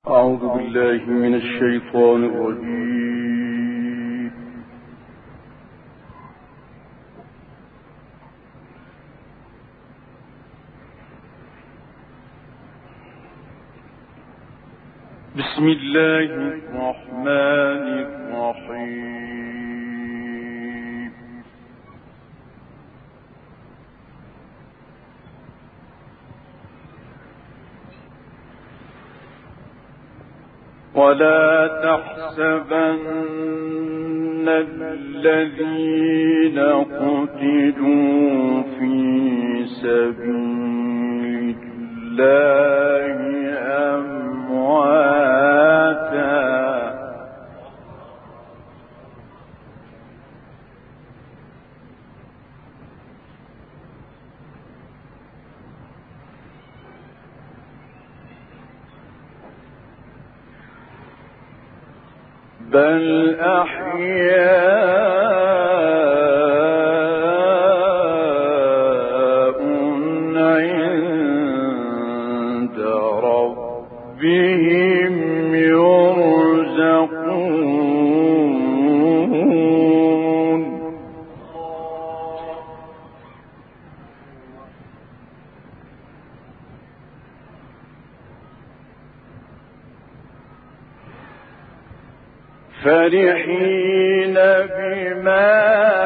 أعوذ بالله من الشيطان الرجيم. بسم الله الرحمن الرحيم. ولا تحسبن الذين قتلوا في سبيل الله أمواتا بل أحياء عند ربهم يرزقون. فرحين بما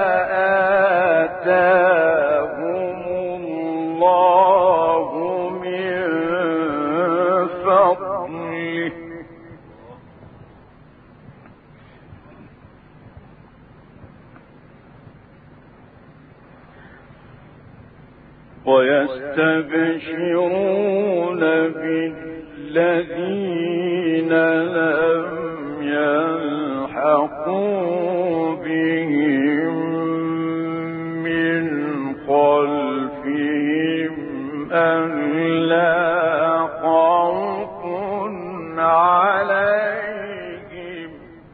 آتاهم الله من فضله ويستبشرون بالذين لم يلحقوا بهم من خلفهم ألا خوف عليهم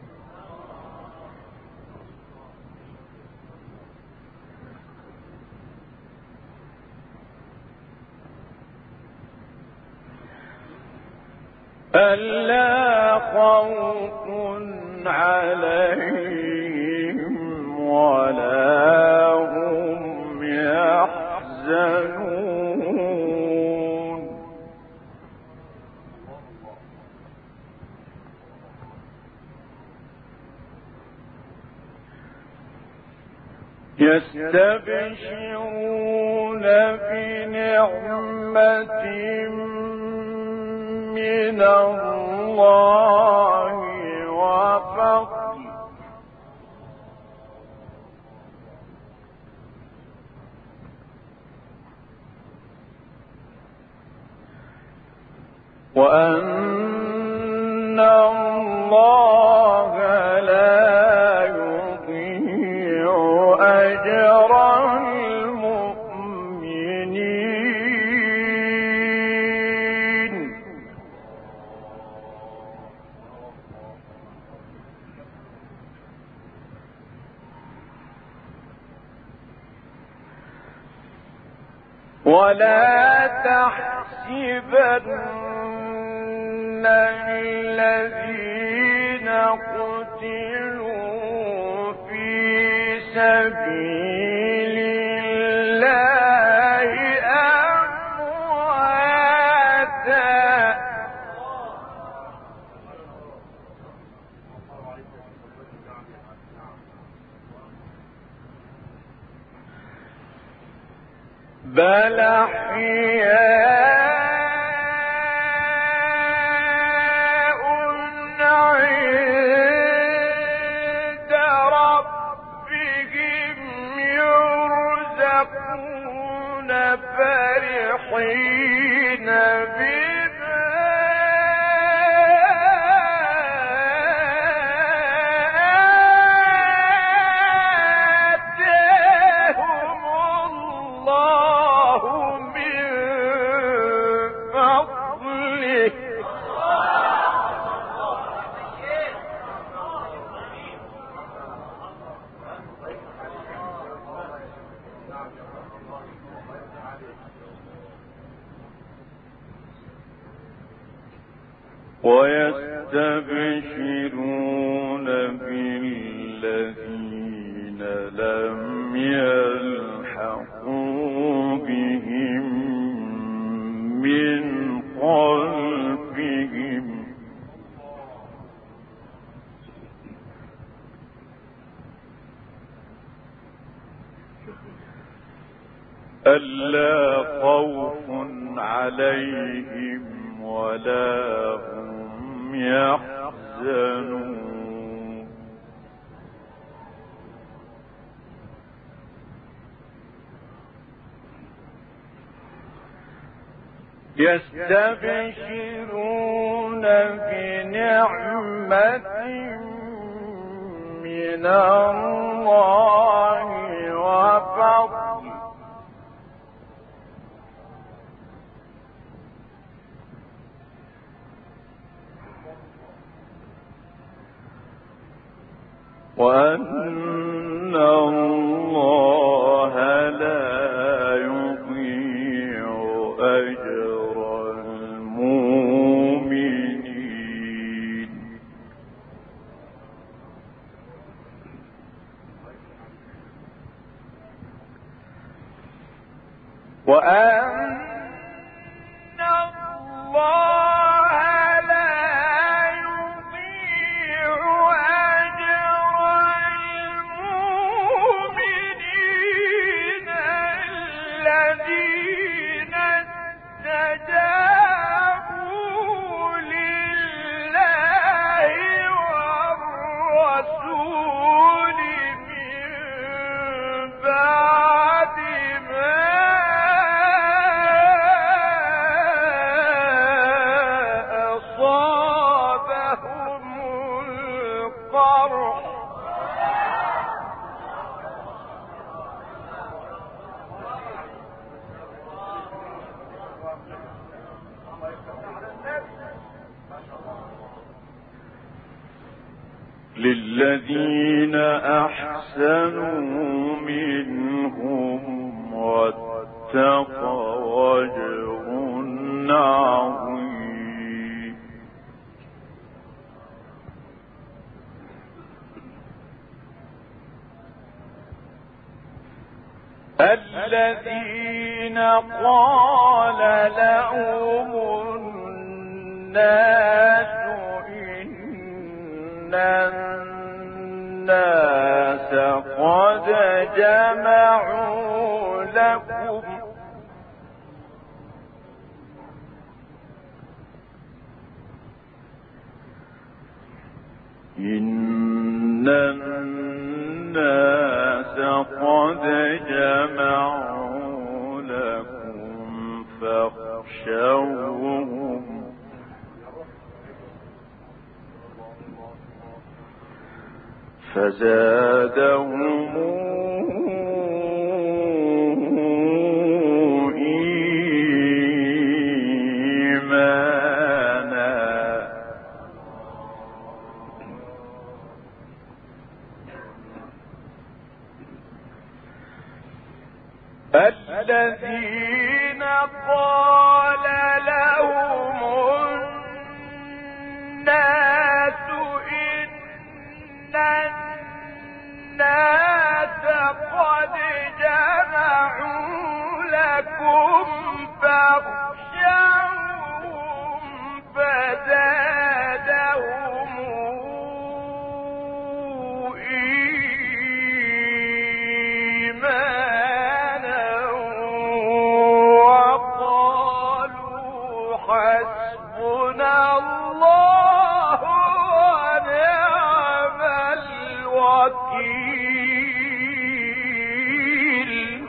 ولا هم يحزنون. يستبشرون بنعمة من الله وفضل وأن الله لا يضيع أجر المؤمنين. ولا تحسبن الذين قتلوا في سبيل الله أمواتا بل أحياء عند ربهم يرزقون فرحين بما آتاهم الله من ويستبشرون بالذين لم يلحقوا بهم من خلفهم ألا خوف عليهم ولا هم يحزنون يستبشرون بنعمة من الله وفضل وأن الله لا يضيع أجر المؤمنين وأن الله لا يضيع أجر المؤمنين الذين استجابوا لله والرسول من بعد ما أصابهم القرح للذين أحسنوا منهم واتقوا أجر عظيم الذين قال لهم الناس إن الناس قد جمعوا لكم إن الناس قد جمعوا لكم فاخشوهم فزادهم إيمانا الذين قال لهم الناس إن الناس قد جمعوا لكم فاخشوهم فزادهم إيمانا وقالوا حسبنا الله ونعم الوكيل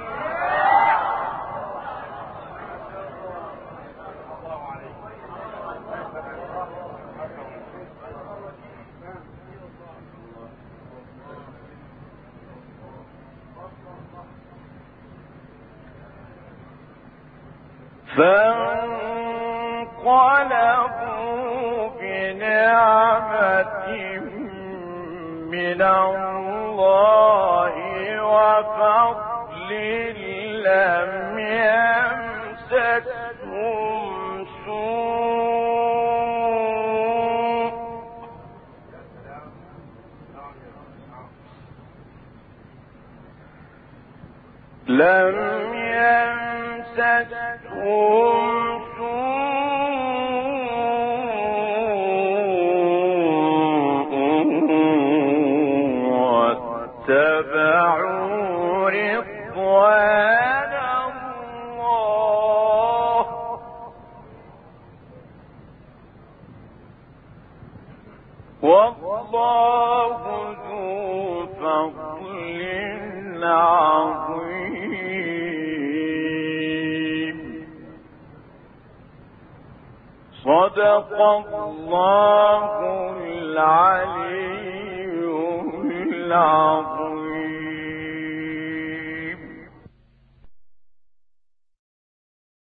فانقلبوا بنعمة من الله وفضل لم يمسسهم سوء لم يمسسهم سوء واتبعوا رضوان الله والله ذو فضل عظيم. صدق الله العلي العظيم.